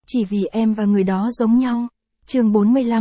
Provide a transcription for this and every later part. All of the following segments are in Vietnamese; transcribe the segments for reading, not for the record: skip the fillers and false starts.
chỉ vì em và người đó giống nhau. Chương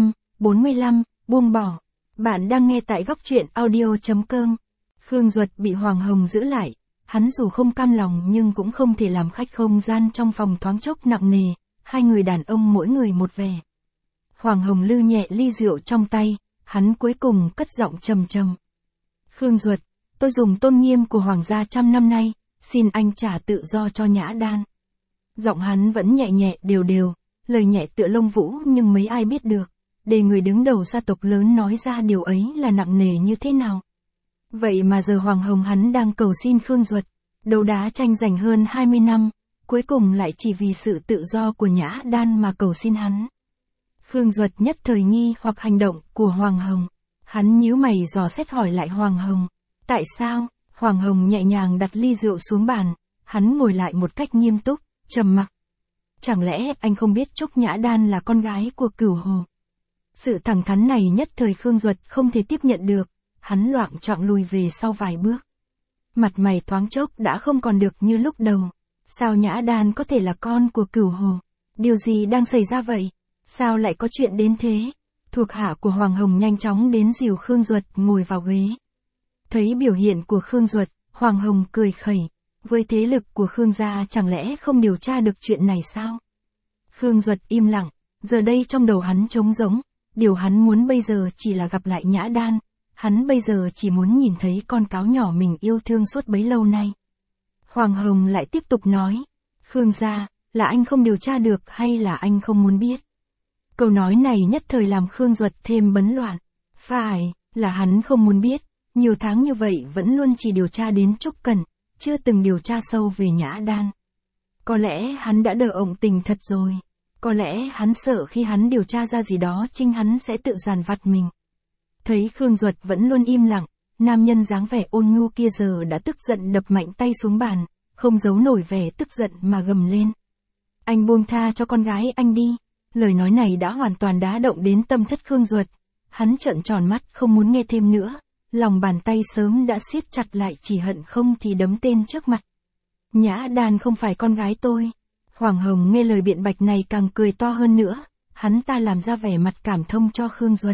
45, buông bỏ. Bạn đang nghe tại góc truyện audio.com. Khương Duật bị Hoàng Hồng giữ lại, hắn dù không cam lòng nhưng cũng không thể làm khách không gian trong phòng thoáng chốc nặng nề, hai người đàn ông mỗi người một vẻ. Hoàng Hồng lư nhẹ ly rượu trong tay, hắn cuối cùng cất giọng trầm trầm. Khương Duật, tôi dùng tôn nghiêm của Hoàng gia trăm năm nay, xin anh trả tự do cho Nhã Đan. Giọng hắn vẫn nhẹ nhẹ đều đều, lời nhẹ tựa lông vũ nhưng mấy ai biết được, để người đứng đầu gia tộc lớn nói ra điều ấy là nặng nề như thế nào. Vậy mà giờ Hoàng Hồng hắn đang cầu xin Khương Duật, đấu đá tranh giành hơn 20 năm, cuối cùng lại chỉ vì sự tự do của Nhã Đan mà cầu xin hắn. Khương Duật nhất thời nghi hoặc hành động của Hoàng Hồng. Hắn nhíu mày dò xét hỏi lại Hoàng Hồng. Tại sao? Hoàng Hồng nhẹ nhàng đặt ly rượu xuống bàn, hắn ngồi lại một cách nghiêm túc, trầm mặc. Chẳng lẽ anh không biết Trúc Nhã Đan là con gái của Cửu Hồ? Sự thẳng thắn này nhất thời Khương Duật không thể tiếp nhận được, hắn loạng choạng lùi về sau vài bước. Mặt mày thoáng chốc đã không còn được như lúc đầu. Sao Nhã Đan có thể là con của Cửu Hồ? Điều gì đang xảy ra vậy? Sao lại có chuyện đến thế? Thuộc hạ của Hoàng Hồng nhanh chóng đến dìu Khương Duật ngồi vào ghế. Thấy biểu hiện của Khương Duật, Hoàng Hồng cười khẩy. Với thế lực của Khương gia chẳng lẽ không điều tra được chuyện này sao? Khương Duật im lặng, giờ đây trong đầu hắn trống rỗng, điều hắn muốn bây giờ chỉ là gặp lại Nhã Đan, hắn bây giờ chỉ muốn nhìn thấy con cáo nhỏ mình yêu thương suốt bấy lâu nay. Hoàng Hồng lại tiếp tục nói, Khương gia, là anh không điều tra được hay là anh không muốn biết? Câu nói này nhất thời làm Khương Duật thêm bấn loạn. Phải, là hắn không muốn biết, nhiều tháng như vậy vẫn luôn chỉ điều tra đến Trúc Cẩn, chưa từng điều tra sâu về Nhã Đan. Có lẽ hắn đã đờ ộng tình thật rồi. Có lẽ hắn sợ khi hắn điều tra ra gì đó chính hắn sẽ tự giàn vặt mình. Thấy Khương Duật vẫn luôn im lặng, nam nhân dáng vẻ ôn nhu kia giờ đã tức giận đập mạnh tay xuống bàn, không giấu nổi vẻ tức giận mà gầm lên. Anh buông tha cho con gái anh đi. Lời nói này đã hoàn toàn đá động đến tâm thất Khương Duật. Hắn trợn tròn mắt không muốn nghe thêm nữa. Lòng bàn tay sớm đã siết chặt lại chỉ hận không thì đấm tên trước mặt. Nhã Đan không phải con gái tôi. Hoàng Hồng nghe lời biện bạch này càng cười to hơn nữa. Hắn ta làm ra vẻ mặt cảm thông cho Khương Duật.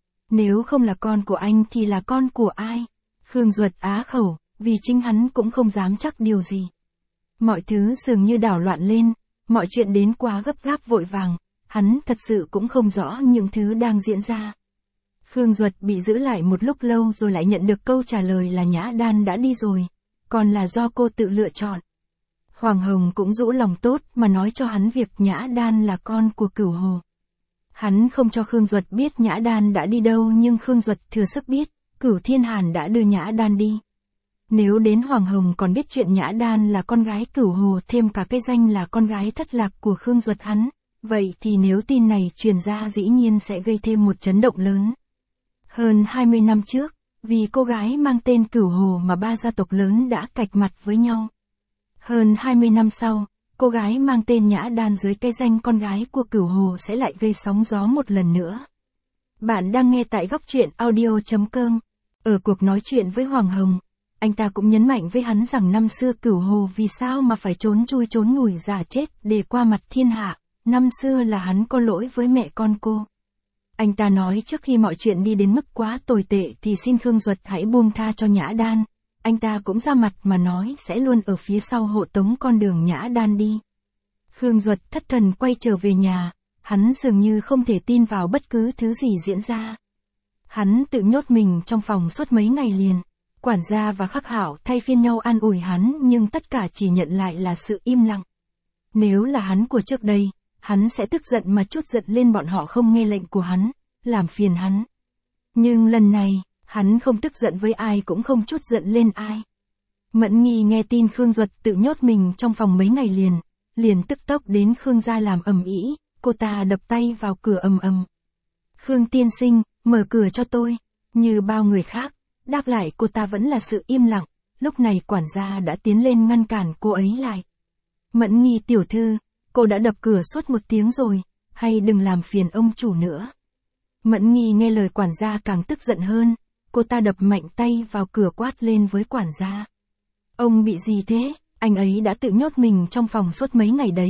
Nếu không là con của anh thì là con của ai? Khương Duật á khẩu, vì chính hắn cũng không dám chắc điều gì. Mọi thứ dường như đảo loạn lên, mọi chuyện đến quá gấp gáp vội vàng. Hắn thật sự cũng không rõ những thứ đang diễn ra. Khương Duật bị giữ lại một lúc lâu rồi lại nhận được câu trả lời là Nhã Đan đã đi rồi, còn là do cô tự lựa chọn. Hoàng Hồng cũng rũ lòng tốt mà nói cho hắn việc Nhã Đan là con của Cửu Hồ. Hắn không cho Khương Duật biết Nhã Đan đã đi đâu nhưng Khương Duật thừa sức biết, Cửu Thiên Hàn đã đưa Nhã Đan đi. Nếu đến Hoàng Hồng còn biết chuyện Nhã Đan là con gái Cửu Hồ thêm cả cái danh là con gái thất lạc của Khương Duật hắn, vậy thì nếu tin này truyền ra dĩ nhiên sẽ gây thêm một chấn động lớn. Hơn 20 năm trước, vì cô gái mang tên Cửu Hồ mà ba gia tộc lớn đã cạch mặt với nhau. Hơn 20 năm sau, cô gái mang tên Nhã Đan dưới cái danh con gái của Cửu Hồ sẽ lại gây sóng gió một lần nữa. Bạn đang nghe tại góc truyện audio.com. Ở cuộc nói chuyện với Hoàng Hồng, anh ta cũng nhấn mạnh với hắn rằng năm xưa Cửu Hồ vì sao mà phải trốn chui trốn nhủi giả chết để qua mặt thiên hạ. Năm xưa là hắn có lỗi với mẹ con cô. Anh ta nói trước khi mọi chuyện đi đến mức quá tồi tệ thì xin Khương Duật hãy buông tha cho Nhã Đan. Anh ta cũng ra mặt mà nói sẽ luôn ở phía sau hộ tống con đường Nhã Đan đi. Khương Duật thất thần quay trở về nhà, hắn dường như không thể tin vào bất cứ thứ gì diễn ra. Hắn tự nhốt mình trong phòng suốt mấy ngày liền. Quản gia và Khắc Hảo thay phiên nhau an ủi hắn nhưng tất cả chỉ nhận lại là sự im lặng. Nếu là hắn của trước đây, hắn sẽ tức giận mà trút giận lên bọn họ không nghe lệnh của hắn, làm phiền hắn. Nhưng lần này, hắn không tức giận với ai cũng không trút giận lên ai. Mẫn Nghi nghe tin Khương Duật tự nhốt mình trong phòng mấy ngày liền tức tốc đến Khương gia làm ầm ĩ, cô ta đập tay vào cửa ầm ầm. Khương tiên sinh, mở cửa cho tôi. Như bao người khác, đáp lại cô ta vẫn là sự im lặng, lúc này quản gia đã tiến lên ngăn cản cô ấy lại. Mẫn Nghi tiểu thư, cô đã đập cửa suốt 1 tiếng rồi, hay đừng làm phiền ông chủ nữa. Mẫn Nghi nghe lời quản gia càng tức giận hơn, cô ta đập mạnh tay vào cửa quát lên với quản gia. Ông bị gì thế? Anh ấy đã tự nhốt mình trong phòng suốt mấy ngày đấy,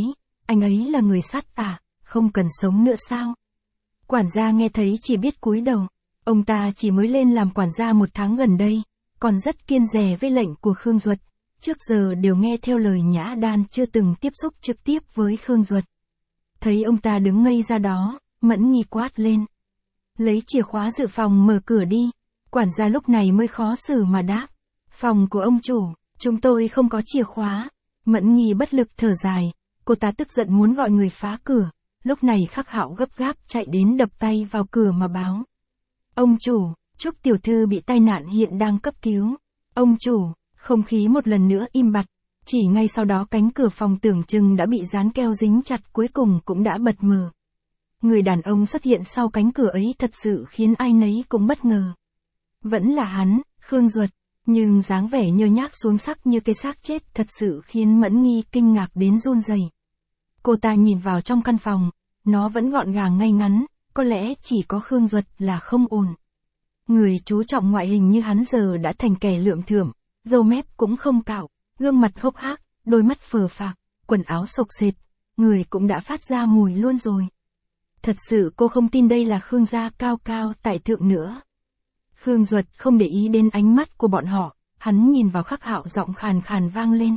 anh ấy là người sát à, không cần sống nữa sao? Quản gia nghe thấy chỉ biết cúi đầu, ông ta chỉ mới lên làm quản gia 1 tháng gần đây, còn rất kiêng dè với lệnh của Khương Duật, trước giờ đều nghe theo lời Nhã Đan, chưa từng tiếp xúc trực tiếp với Khương Duật. Thấy ông ta đứng ngây ra đó, Mẫn Nghi quát lên. Lấy chìa khóa dự phòng mở cửa đi. Quản gia lúc này mới khó xử mà đáp. Phòng của ông chủ, chúng tôi không có chìa khóa. Mẫn Nghi bất lực thở dài, cô ta tức giận muốn gọi người phá cửa. Lúc này Khắc Hạo gấp gáp chạy đến đập tay vào cửa mà báo. Ông chủ, Trúc tiểu thư bị tai nạn hiện đang cấp cứu. Ông chủ, không khí một lần nữa im bặt. Chỉ ngay sau đó cánh cửa phòng tưởng chừng đã bị dán keo dính chặt cuối cùng cũng đã bật mở. Người đàn ông xuất hiện sau cánh cửa ấy thật sự khiến ai nấy cũng bất ngờ. Vẫn là hắn, Khương Duật, nhưng dáng vẻ nhơ nhác xuống sắc như cái xác chết thật sự khiến Mẫn Nghi kinh ngạc đến run rẩy. Cô ta nhìn vào trong căn phòng, nó vẫn gọn gàng ngay ngắn, có lẽ chỉ có Khương Duật là không ổn. Người chú trọng ngoại hình như hắn giờ đã thành kẻ lượm thượm, râu mép cũng không cạo, gương mặt hốc hác, đôi mắt phờ phạc, quần áo xộc xệch, người cũng đã phát ra mùi luôn rồi. Thật sự cô không tin đây là Khương gia cao cao tại thượng nữa. Khương Duật không để ý đến ánh mắt của bọn họ, hắn nhìn vào Khắc Hạo, giọng khàn khàn vang lên.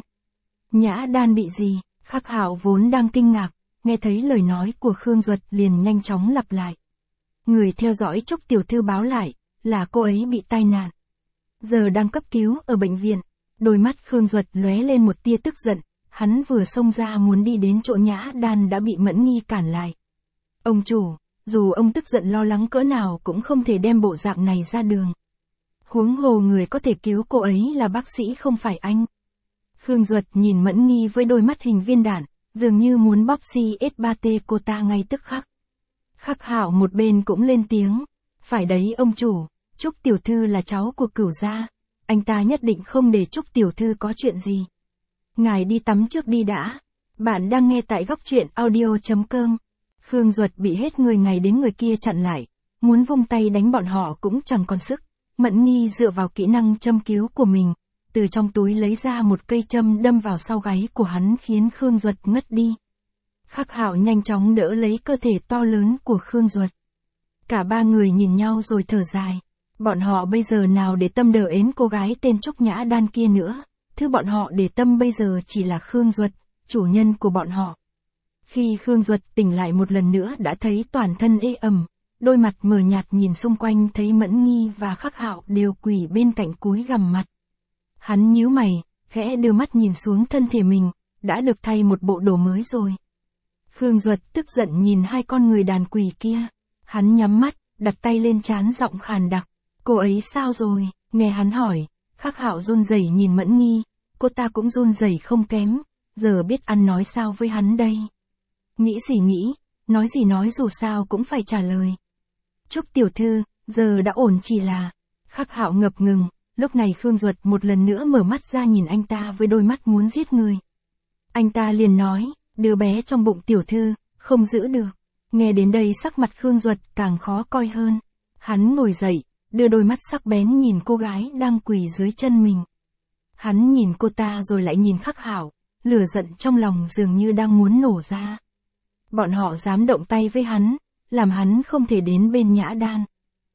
Nhã Đan bị gì? Khắc Hạo vốn đang kinh ngạc, nghe thấy lời nói của Khương Duật liền nhanh chóng lặp lại. Người theo dõi Trúc tiểu thư báo lại, là cô ấy bị tai nạn. Giờ đang cấp cứu ở bệnh viện. Đôi mắt Khương Duật lóe lên một tia tức giận, hắn vừa xông ra muốn đi đến chỗ Nhã Đan đã bị Mẫn Nghi cản lại. Ông chủ, dù ông tức giận lo lắng cỡ nào cũng không thể đem bộ dạng này ra đường. Huống hồ người có thể cứu cô ấy là bác sĩ không phải anh. Khương Duật nhìn Mẫn Nghi với đôi mắt hình viên đạn, dường như muốn bóp CS3T cô ta ngay tức khắc. Khắc Hạo một bên cũng lên tiếng. Phải đấy ông chủ, Trúc tiểu thư là cháu của Cửu gia. Anh ta nhất định không để Trúc tiểu thư có chuyện gì. Ngài đi tắm trước đi đã. Bạn đang nghe tại góc truyện audio.com. Khương Duật bị hết người này đến người kia chặn lại, muốn vung tay đánh bọn họ cũng chẳng còn sức. Mẫn Nghi dựa vào kỹ năng châm cứu của mình, từ trong túi lấy ra một cây châm đâm vào sau gáy của hắn khiến Khương Duật ngất đi. Khắc Hạo nhanh chóng đỡ lấy cơ thể to lớn của Khương Duật. Cả ba người nhìn nhau rồi thở dài. Bọn họ bây giờ nào để tâm đỡ ến cô gái tên Trúc Nhã Đan kia nữa. Thứ bọn họ để tâm bây giờ chỉ là Khương Duật, chủ nhân của bọn họ. Khi Khương Duật tỉnh lại một lần nữa đã thấy toàn thân ê ẩm, đôi mặt mờ nhạt nhìn xung quanh thấy Mẫn Nghi và Khắc Hạo đều quỳ bên cạnh cúi gằm mặt. Hắn nhíu mày, khẽ đưa mắt nhìn xuống thân thể mình, đã được thay một bộ đồ mới rồi. Khương Duật tức giận nhìn hai con người đàn quỳ kia, hắn nhắm mắt, đặt tay lên trán giọng khàn đặc. Cô ấy sao rồi? Nghe hắn hỏi, Khắc Hạo run rẩy nhìn Mẫn Nghi, cô ta cũng run rẩy không kém, giờ biết ăn nói sao với hắn đây. Nghĩ gì nghĩ, nói gì nói dù sao cũng phải trả lời. Trúc tiểu thư, giờ đã ổn chỉ là. Khắc Hạo ngập ngừng, lúc này Khương Duật một lần nữa mở mắt ra nhìn anh ta với đôi mắt muốn giết người. Anh ta liền nói, đứa bé trong bụng tiểu thư, không giữ được. Nghe đến đây sắc mặt Khương Duật càng khó coi hơn. Hắn ngồi dậy, đưa đôi mắt sắc bén nhìn cô gái đang quỳ dưới chân mình. Hắn nhìn cô ta rồi lại nhìn Khắc Hạo, lửa giận trong lòng dường như đang muốn nổ ra. Bọn họ dám động tay với hắn, làm hắn không thể đến bên Nhã Đan.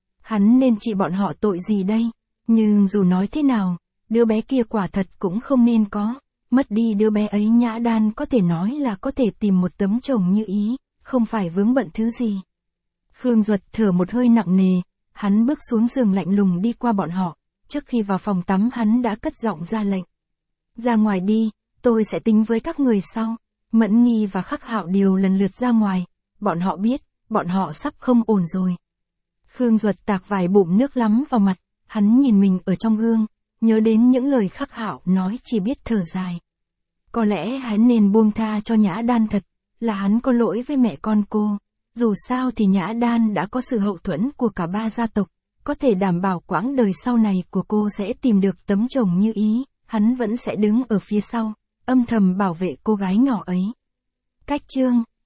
Hắn nên trị bọn họ tội gì đây? Nhưng dù nói thế nào, đứa bé kia quả thật cũng không nên có. Mất đi đứa bé ấy Nhã Đan có thể nói là có thể tìm một tấm chồng như ý, không phải vướng bận thứ gì. Khương Duật thở một hơi nặng nề, hắn bước xuống giường lạnh lùng đi qua bọn họ, trước khi vào phòng tắm hắn đã cất giọng ra lệnh. Ra ngoài đi, tôi sẽ tính với các người sau. Mẫn Nghi và Khắc Hạo đều lần lượt ra ngoài, bọn họ biết, bọn họ sắp không ổn rồi. Khương Duật tạc vài bụm nước lắm vào mặt, hắn nhìn mình ở trong gương, nhớ đến những lời Khắc Hạo nói chỉ biết thở dài. Có lẽ hắn nên buông tha cho Nhã Đan thật, là hắn có lỗi với mẹ con cô. Dù sao thì Nhã Đan đã có sự hậu thuẫn của cả ba gia tộc, có thể đảm bảo quãng đời sau này của cô sẽ tìm được tấm chồng như ý, hắn vẫn sẽ đứng ở phía sau, âm thầm bảo vệ cô gái nhỏ ấy. Cách chương